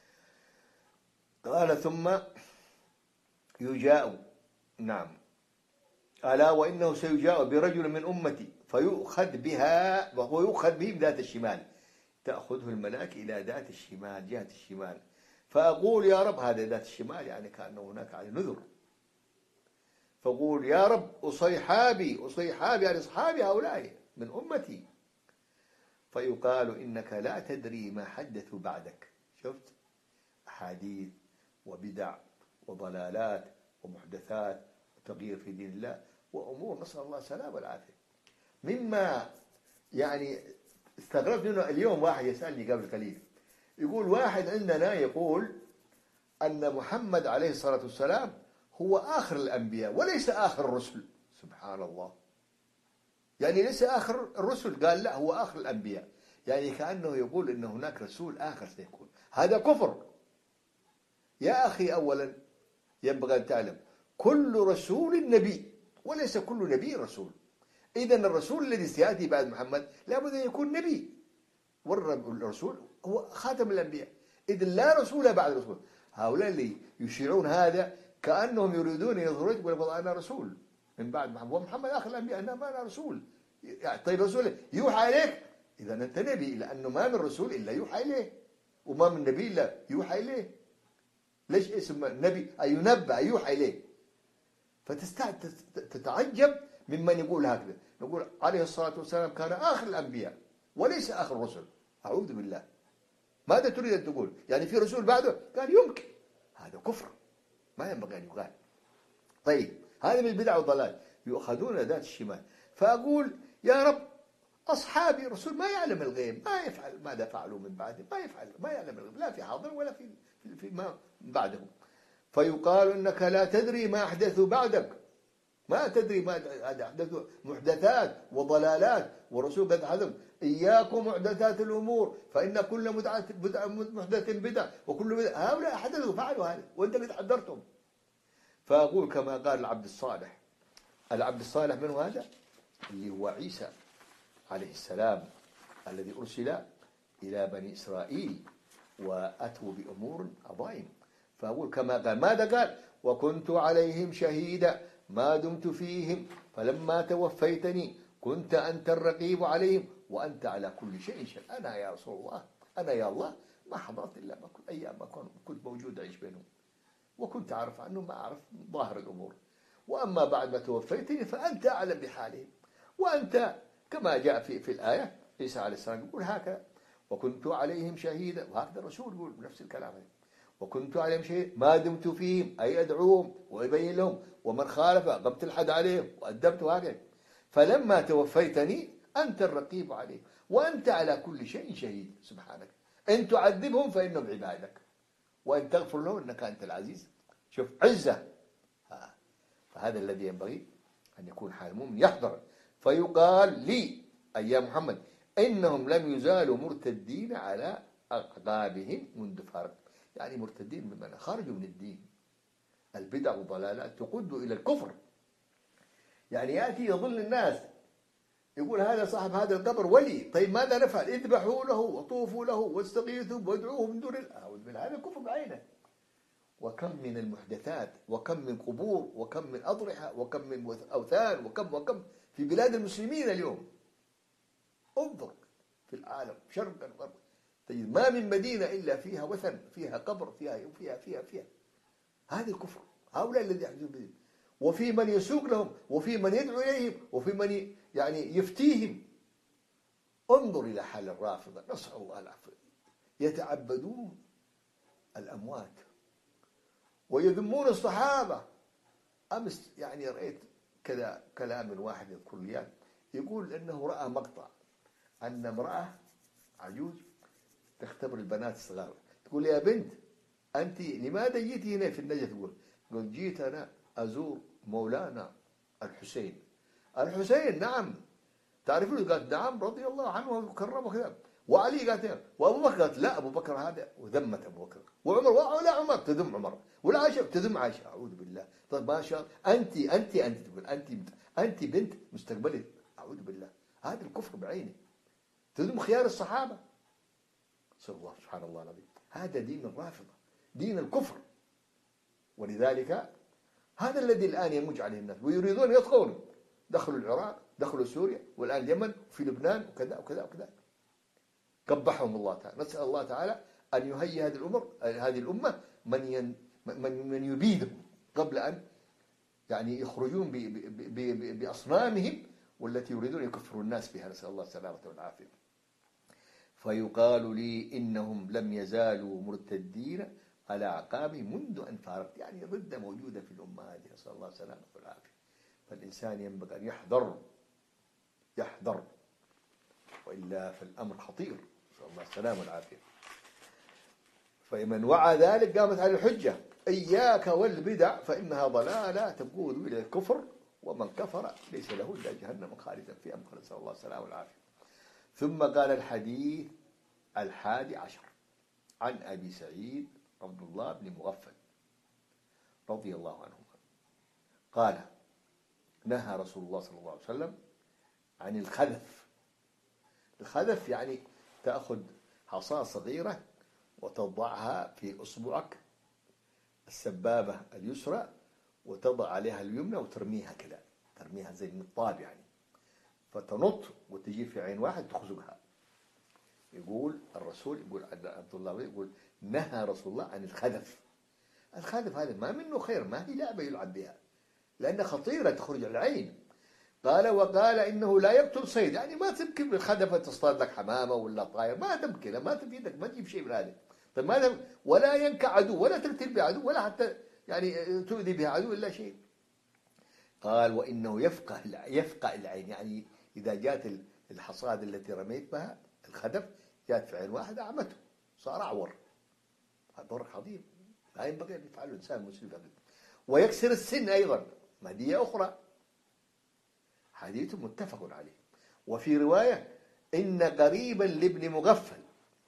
قال ثم يجاء، نعم، ألا وإنه سيجاء برجل من أمتي فيؤخذ بها، وهو يؤخذ به بذات الشمال، تأخذه الملاك إلى ذات الشمال جهة الشمال، فأقول يا رب، هذا ذات الشمال يعني كأنه هناك على نذر، فأقول يا رب أصيحابي أصيحابي يعني أصحابي هؤلاء من أمتي، فيقال إنك لا تدري ما حدثوا بعدك. شفت أحاديث وبدع وضلالات ومحدثات وتغيير في دين الله وأمور نسأل الله السلامة والعافية. مما يعني استغربت منه اليوم، واحد يسألني قبل قليل يقول واحد عندنا يقول أن محمد عليه الصلاة والسلام هو آخر الأنبياء وليس آخر الرسل. سبحان الله، يعني ليس آخر الرسل، قال لا هو آخر الأنبياء، يعني كأنه يقول أن هناك رسول آخر سيكون. هذا كفر يا أخي. أولا ينبغي أن تعلم كل رسول نبي وليس كل نبي رسول. إذن الرسول الذي سيأتي بعد محمد لابد أن يكون نبي، والرسول هو خاتم الأنبياء، إذن لا رسول بعد رسول. هؤلاء اللي يشيعون هذا كأنهم يريدون أن يظهروا يقول أنا رسول من بعد محمد، ومحمد آخر الأنبياء، أنا ما أنا رسول. يعني طيب رسول يوحى إليك، إذا أنت نبي، لأنه ما من رسول إلا يوحى إليه، وما من نبي إلا يوحى إليه. ليش اسم نبي؟ أي ينبأ أي يوحى إليه. فتتعجب ممن يقول هكذا. نقول عليه الصلاة والسلام كان آخر الأنبياء وليس آخر الرسل. أعوذ بالله، ماذا تريد أن تقول؟ يعني في رسول بعده؟ قال يمكن، هذا كفر ما ينبغي أن يقال. طيب هذا من البدع والضلال، يؤخذون ذات الشمال. فأقول يا رب أصحابي رسول ما يعلم الغيب، ما يفعل ماذا فعلوا من بعده، ما يفعل ما يعلم الغيب، لا في حاضر ولا في في ما بعدهم. فيقال إنك لا تدري ما أحدثوا بعدك، ما تدري ما أحدثوا محدثات وضلالات، ورسول قد حذر إياكم محدثات الأمور فإن كل محدث بدعة وكل بدعة. هؤلاء حدثوا فعلوا هذا وأنت قد حذرتم. فأقول كما قال العبد الصالح، العبد الصالح من هذا اللي هو عيسى عليه السلام الذي أرسل إلى بني إسرائيل وأتوا بأمور عظيم. فأقول كما قال، ماذا قال؟ وكنت عليهم شهيدا ما دمت فيهم فلما توفيتني كنت أنت الرقيب عليهم وأنت على كل شيء شهيد. أنا يا رسول الله، أنا يا الله ما حضرت إلا ما كنت أيام ما كنت موجود أعيش بينهم، وكنت أعرف عنهم ما أعرف ظاهر الأمور، وأما بعد ما توفيتني فأنت أعلم بحالهم، وأنت كما جاء في في الآية عيسى عليه السلام يقول هكذا وكنت عليهم شهيدا، وهكذا الرسول يقول نفس الكلام هذا وكنت عليهم شهيدا ما دمت فيهم، أي أدعوهم وأبين لهم، ومن خالف قمت الحد عليهم وأدبت هكذا، فلما توفيتني أنت الرقيب عليهم وأنت على كل شيء شهيد سبحانك، إن تعذبهم فإنهم عبادك وإن تغفر لهم إنك أنت العزيز. شوف عزة. فهذا الذي ينبغي أن يكون حال المؤمن يحضر. فيقال لي أي يا محمد إنهم لم يزالوا مرتدين على أعقابهم منذ فارق، يعني مرتدين بمعنى خرجوا من الدين. البدع والضلالات تقود إلى الكفر. يعني يأتي يضل الناس يقول هذا صاحب هذا القبر ولي، طيب ماذا نفعل؟ اذبحوا له وطوفوا له واستغيثوا وادعوه من دون الله. أعوذ بالله، هذا كفر بعينه. وكم من المحدثات وكم من قبور وكم من أضرحة وكم من أوثان وكم وكم في بلاد المسلمين اليوم. انظر في العالم شرقا غربا تجد ما من مدينة إلا فيها وثن، فيها قبر، فيها فيها فيها فيها هذا الكفر. هؤلاء الذين يحدثون بهم، وفي من يسوق لهم، وفي من يدعو إليهم، وفي من يعني يفتيهم. انظر إلى حال الرافضة، نسأل الله العافية، يتعبدون الأموات ويذمون الصحابة. أمس يعني رأيت كذا كلام من واحد يذكر لي يقول أنه رأى مقطع أن امرأة عجوز تختبر البنات الصغار، تقول يا بنت أنت لماذا جيتي هنا في النجف؟ تقول قلت جيت أنا أزور مولانا الحسين. الحسين نعم تعرفون؟ قالت نعم رضي الله عنه وكرمه كذا. وعلي قالت إيه؟ وأبو بكر قالت لا أبو بكر هذا، وذمت أبو بكر. وعمر ولا عمر تذم عمر، ولا عائشة تذم عائشة. أعوذ بالله. طيب ما شاء أنت أنت أنت تقول أنت أنت بنت مستقبلي. أعوذ بالله، هذا الكفر بعينه. تذم خيار الصحابة. صلى الله سبحان الله العظيم. هذا دين الرافضة، دين الكفر. ولذلك هذا الذي الآن يموج عليه الناس ويريدون يطغون. دخلوا العراق، دخلوا سوريا، والآن اليمن وفي لبنان وكذا وكذا وكذا. قبحهم الله تعالى. نسأل الله تعالى أن يهيئ هذه الأمر هذه الأمة من ين من من يبيدهم قبل أن يعني يخرجون بأصنامهم والتي يريدون يكفروا الناس بها. نسأل الله السلامة والعافية. فيقال لي إنهم لم يزالوا مرتدين على أعقابهم منذ أن فارقت، يعني ضد موجودة في الأمة هذه. نسأل الله السلامة والعافية. فالإنسان ينبغي أن يحذر يحذر وإلا فالأمر خطير. نسأل الله السلامة والعافية. فمن وعى ذلك قامت على الحجة. إياك والبدع فإنها ضلالة تقود إلى الكفر، ومن كفر ليس له إلا جهنم خالدا فيها. نسأل الله السلامة والعافية. ثم قال الحديث الحادي عشر عن أبي سعيد عبد الله بن مغفل رضي الله عنه قال نهى رسول الله صلى الله عليه وسلم عن الخذف. الخذف يعني تأخذ حصاة صغيرة وتضعها في أصبعك السبابة اليسرى وتضع عليها اليمنى وترميها كذا، ترميها زي النطاب يعني، فتنط وتجي في عين واحد تخزقها. يقول الرسول، يقول عبد الله يقول نهى رسول الله عن الخذف. الخذف هذا ما منه خير، ما هي لعبة يلعب بها لأنها خطيرة تخرج العين. قال وقال إنه لا يقتل صيد، يعني ما تمكن بالخذفة تصطاد لك حمامة ولا طائر، ما تمكن، ما تفيدك، ما تجيب شيء من هذا. طيب ماذا؟ ولا ينكع عدو ولا تقتل بعدو ولا حتى يعني تؤذي به عدو إلا شيء. قال وإنه يفقع يفقع العين، يعني إذا جاءت الحصاد التي رميت بها الخذف جاءت في عين واحد أعمته صار أعور. هذا ضرر عظيم لا ينبغي أن يفعله الإنسان مسلم أبدا. ويكسر السن أيضا، مادية أخرى. حديث متفق عليه. وفي رواية إن قريبا لابن مغفل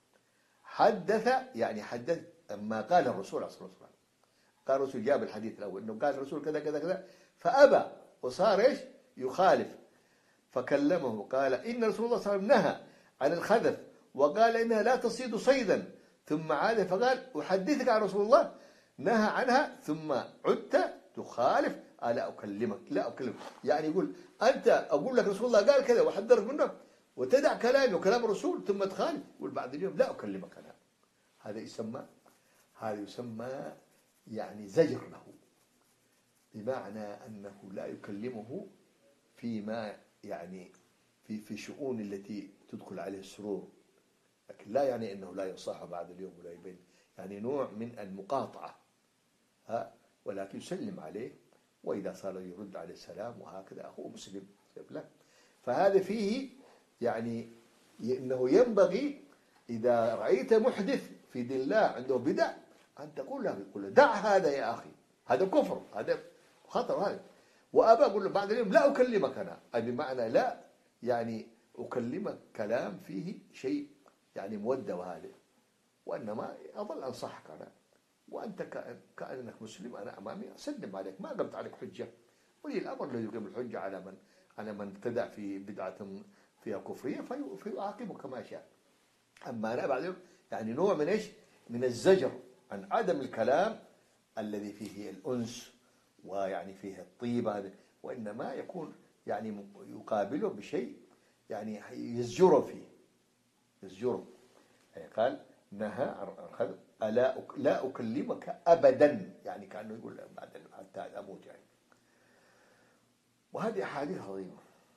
حدث، يعني حدث أما قال الرسول صلى الله عليه وسلم. قال الرسول جاب الحديث الأول إنه قال الرسول كذا كذا كذا فأبى وصار إيش يخالف. فكلمه قال إن رسول الله صلى الله عليه وسلم نهى عن الخذف وقال إنها لا تصيد صيدا، ثم عاد فقال أحدثك عن رسول الله نهى عنها ثم عدت تخالف ألا أكلمك لا أكلمك. يعني يقول أنت أقول لك رسول الله قال كذا وحذرك منه وتدع كلامي وكلام الرسول ثم تخالف، يقول بعد اليوم لا أكلمك أنا. هذا يسمى هذا يسمى يعني زجر له، بمعنى أنه لا يكلمه فيما يعني في في شؤون التي تدخل عليه السرور، لكن لا يعني أنه لا ينصحه بعد اليوم ولا يبين، يعني نوع من المقاطعة ها، ولكن يسلم عليه وإذا صار يرد عليه السلام وهكذا هو مسلم لا. فهذا فيه يعني إنه ينبغي إذا رأيت محدث في دين الله عنده بدع أن تقول له يقول له دع هذا يا أخي، هذا كفر، هذا خطر هذا. وأبى أقول له بعد اليوم لا أكلمك أنا، أي بمعنى لا يعني أكلمك كلام فيه شيء يعني مودة وهذا، وإنما أظل أنصحك أنا، وأنت كأنك مسلم أنا أمامي أسلم عليك، ما قمت عليك حجة، ولي الأمر الذي يقيم الحجة على من على من ابتدع في بدعة فيها كفرية فيعاقبه كما شاء. أما أنا بعد يعني نوع من إيش؟ من الزجر عن عدم الكلام الذي فيه الأنس ويعني فيه الطيبة هذا، وإنما يكون يعني يقابله بشيء يعني يزجره فيه، يزجره. يعني قال نهى ألا لا أكلمك أبدا، يعني كأنه يقول بعد حتى أموت يعني. وهذه أحاديث عظيمة.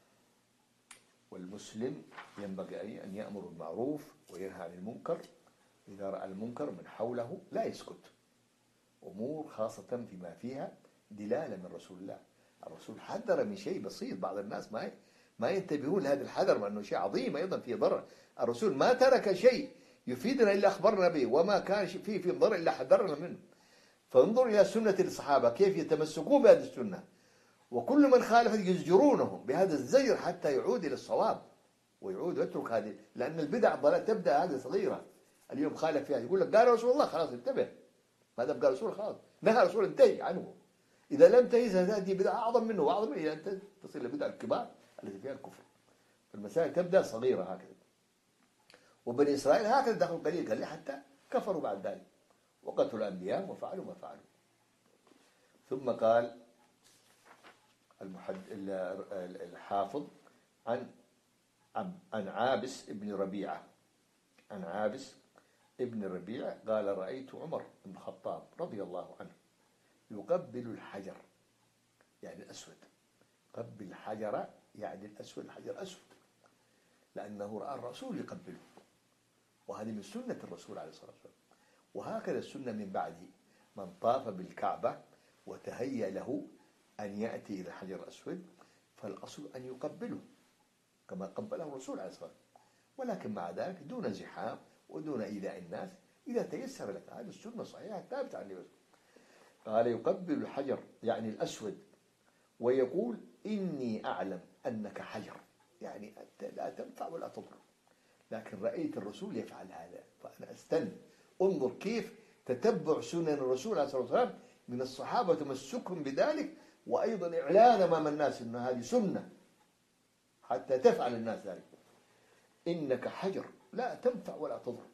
والمسلم ينبغي أن يأمر بالمعروف وينهى عن المنكر، إذا رأى المنكر من حوله لا يسكت. أمور خاصة فيما فيها دلالة من رسول الله. الرسول حذر من شيء بسيط، بعض الناس ما ما ينتبهون لهذا الحذر مع أنه شيء عظيم أيضا فيه ضرر. الرسول ما ترك شيء يفيدنا إلا أخبرنا به، وما كان فيه في ضرر إلا حذرنا منه. فانظر إلى سنة الصحابة كيف يتمسكون بهذه السنة، وكل من خالف يزجرونه بهذا الزجر حتى يعود إلى الصواب ويعود ويترك هذه، لأن البدع الضلال تبدأ هذه صغيرة. اليوم خالف فيها يقول لك قال رسول الله خلاص انتبه، ما دام قال رسول خلاص نهى رسول انتهي عنه. إذا لم تهز هذه بدعة أعظم منه وأعظم منه إلى أن تصل إلى البدع الكبار التي فيها الكفر. فالمسائل تبدأ صغيرة هكذا. وبني إسرائيل هكذا دخلوا قليل قليل حتى كفروا بعد ذلك وقتلوا الأنبياء وفعلوا ما فعلوا. ثم قال المحد الحافظ عن عن عابس ابن ربيعة عن عابس ابن ربيعة قال رأيت عمر بن الخطاب رضي الله عنه يقبل الحجر يعني الأسود. قبل الحجر يعني الأسود، الحجر أسود لأنه رأى الرسول يقبله، وهذه من سنة الرسول عليه الصلاة والسلام. وهكذا السنة من بعده، من طاف بالكعبة وتهيأ له أن يأتي إلى الحجر الأسود فالأصل أن يقبله كما قبله الرسول عليه الصلاة والسلام، ولكن مع ذلك دون زحام ودون إيذاء الناس إذا تيسر لك. هذه السنة صحيحة ثابتة عن النبي. قال يقبل الحجر يعني الأسود ويقول إني أعلم أنك حجر، يعني أنت لا تنفع ولا تضر، لكن رأيت الرسول يفعل هذا فأنا أستن. انظر كيف تتبع سنن الرسول عليه الصلاة والسلام من الصحابة تمسكهم بذلك، وأيضا إعلان أمام الناس أن هذه سنة حتى تفعل الناس ذلك. إنك حجر لا تنفع ولا تضر،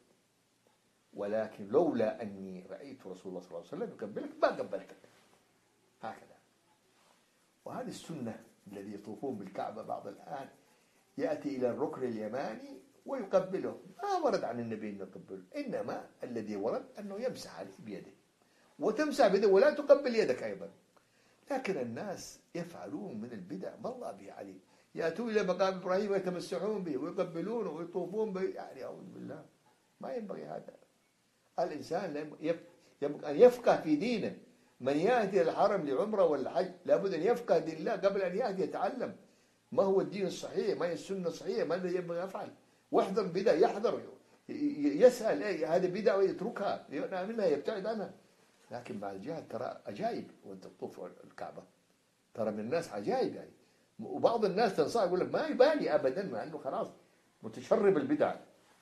ولكن لولا أني رأيت رسول الله صلى الله عليه وسلم يقبلك ما قبلتك. هكذا. وهذه السنة الذي يطوفون بالكعبة بعض الآن يأتي إلى الركن اليماني ويقبله، ما ورد عن النبي أن يقبله، إنما الذي ورد أنه يمسح عليه بيده وتمسح بيده ولا تقبل يدك أيضا. لكن الناس يفعلون من البدع ما الله به عليه، يأتون إلى مقام إبراهيم ويتمسحون به ويقبلونه ويطوفون به، يعني أعوذ بالله ما ينبغي هذا. الإنسان ينبغي أن يفقه في دينه. من يأتي إلى الحرم لعمرة ولا حج لابد أن يفقه دين الله قبل أن يأتي يتعلم ما هو الدين الصحيح، ما هي السنة الصحيحة، ماذا ينبغي يفعل. واحذر بدع، يحذر يسأل أي هذا بدع ويتركها منها يبتعد عنها. لكن مع الجهاد ترى عجائب وانت تطوف الكعبة، ترى من الناس عجائب يعني. وبعض الناس تنصح يقول لك ما يبالي أبدا مع أنه خلاص متشرب البدع.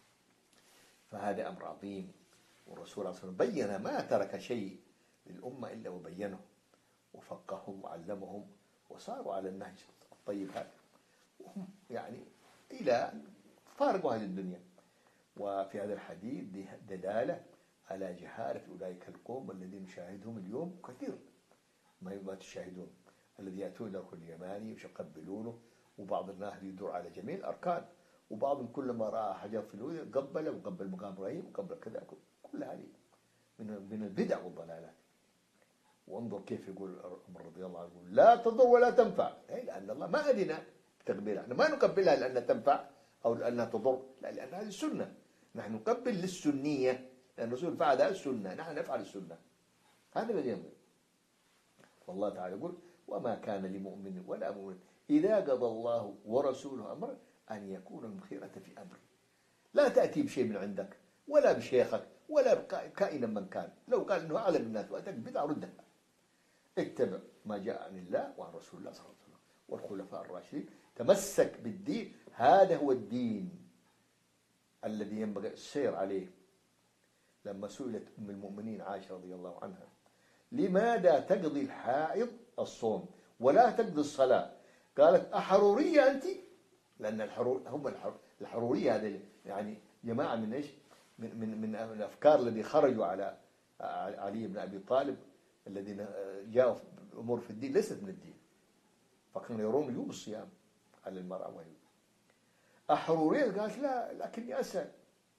فهذا أمر عظيم، والرسول عليه الصلاة والسلام بين ما ترك شيء للأمة إلا وبينه وفقههم وعلمهم وصاروا على النهج الطيب هذا، وهم يعني إلى فارقوا هذه الدنيا. وفي هذا الحديث دلالة على جهالة أولئك القوم الذين نشاهدهم اليوم كثير ما تشاهدون، الذي يأتون إلى الركن اليماني ويقبلونه، وبعض الناس يدور على جميع الأركان، وبعضهم كلما رأى حجر في الوجه قبل وقبل مقام إبراهيم وقبل كذا. كل هذه من من البدع والضلالات. وانظر كيف يقول عمر رضي الله عنه لا تضر ولا تنفع، لأن الله ما أذن بتقبيلها. احنا ما نقبلها لأنها تنفع أو لأنها تضر، لا، لأن هذه السنة. نحن نقبل للسنية لأن الرسول فعل هذه السنة، نحن نفعل السنة. هذا الذي ينبغي. والله تعالى يقول وما كان لمؤمن ولا مؤمن إذا قضى الله ورسوله أمرا أن يكون الخيرة في أمره. لا تأتي بشيء من عندك ولا بشيخك ولا كائنا من كان. لو قال أنه أعلم الناس وأتاك بدعة ردها. اتبع ما جاء عن الله وعن رسول الله صلى الله عليه وسلم والخلفاء الراشدين. تمسك بالدين، هذا هو الدين الذي ينبغي السير عليه. لما سئلت أم المؤمنين عائشة رضي الله عنها لماذا تقضي الحائض الصوم ولا تقضي الصلاة؟ قالت أحرورية أنت؟ لأن الحرور هم الحرورية هذا يعني جماعة من إيش؟ من من من الأفكار الذي خرجوا على علي بن أبي طالب، الذين جاءوا أمور في الدين ليست من الدين، فكانوا يرون وجوب الصيام على المرأة. وهي أحرورية قالت لا لكني أسأل.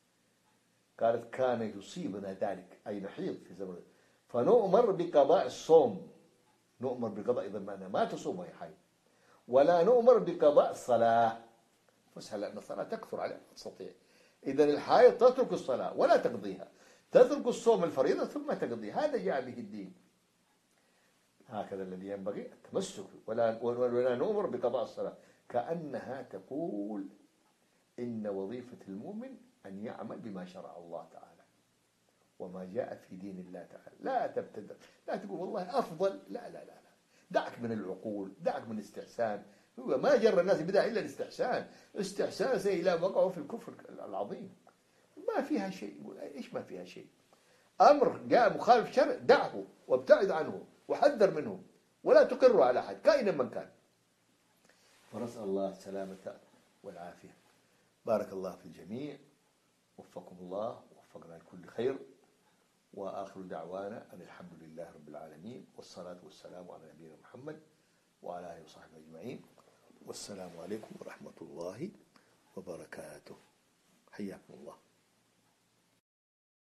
قالت كان يصيبنا ذلك أي نحيض في زمن فنؤمر بقضاء الصوم، نؤمر بقضاء إذا ما ما تصوم وهي حي، ولا نؤمر بقضاء الصلاة. فسهل أن الصلاة تكثر عليها تستطيع. إذن الحائض تترك الصلاة ولا تقضيها، تترك الصوم الفريضة ثم تقضي. هذا جاء به الدين. هكذا الذي ينبغي التمسك. ولا, ولا نؤمر بقضاء الصلاة، كأنها تقول إن وظيفة المؤمن أن يعمل بما شرع الله تعالى وما جاء في دين الله تعالى. لا تبتدع، لا تقول والله أفضل، لا لا لا لا. دعك من العقول، دعك من الاستحسان. هو ما جر الناس بدع إلا الاستحسان. الاستحسان زي لا وقعوا في الكفر العظيم. ما فيها شيء. إيش ما فيها شيء؟ أمر جاء مخالف شرع دعه وابتعد عنه وحذر منه ولا تقره على أحد كائنا من كان. ونسأل الله السلامة والعافية. بارك الله في الجميع، وفقكم الله ووفقنا لكل خير، وآخر دعوانا أن الحمد لله رب العالمين، والصلاة والسلام على نبينا محمد وعلى آله وصحبه أجمعين، والسلام عليكم ورحمة الله وبركاته. حياكم الله.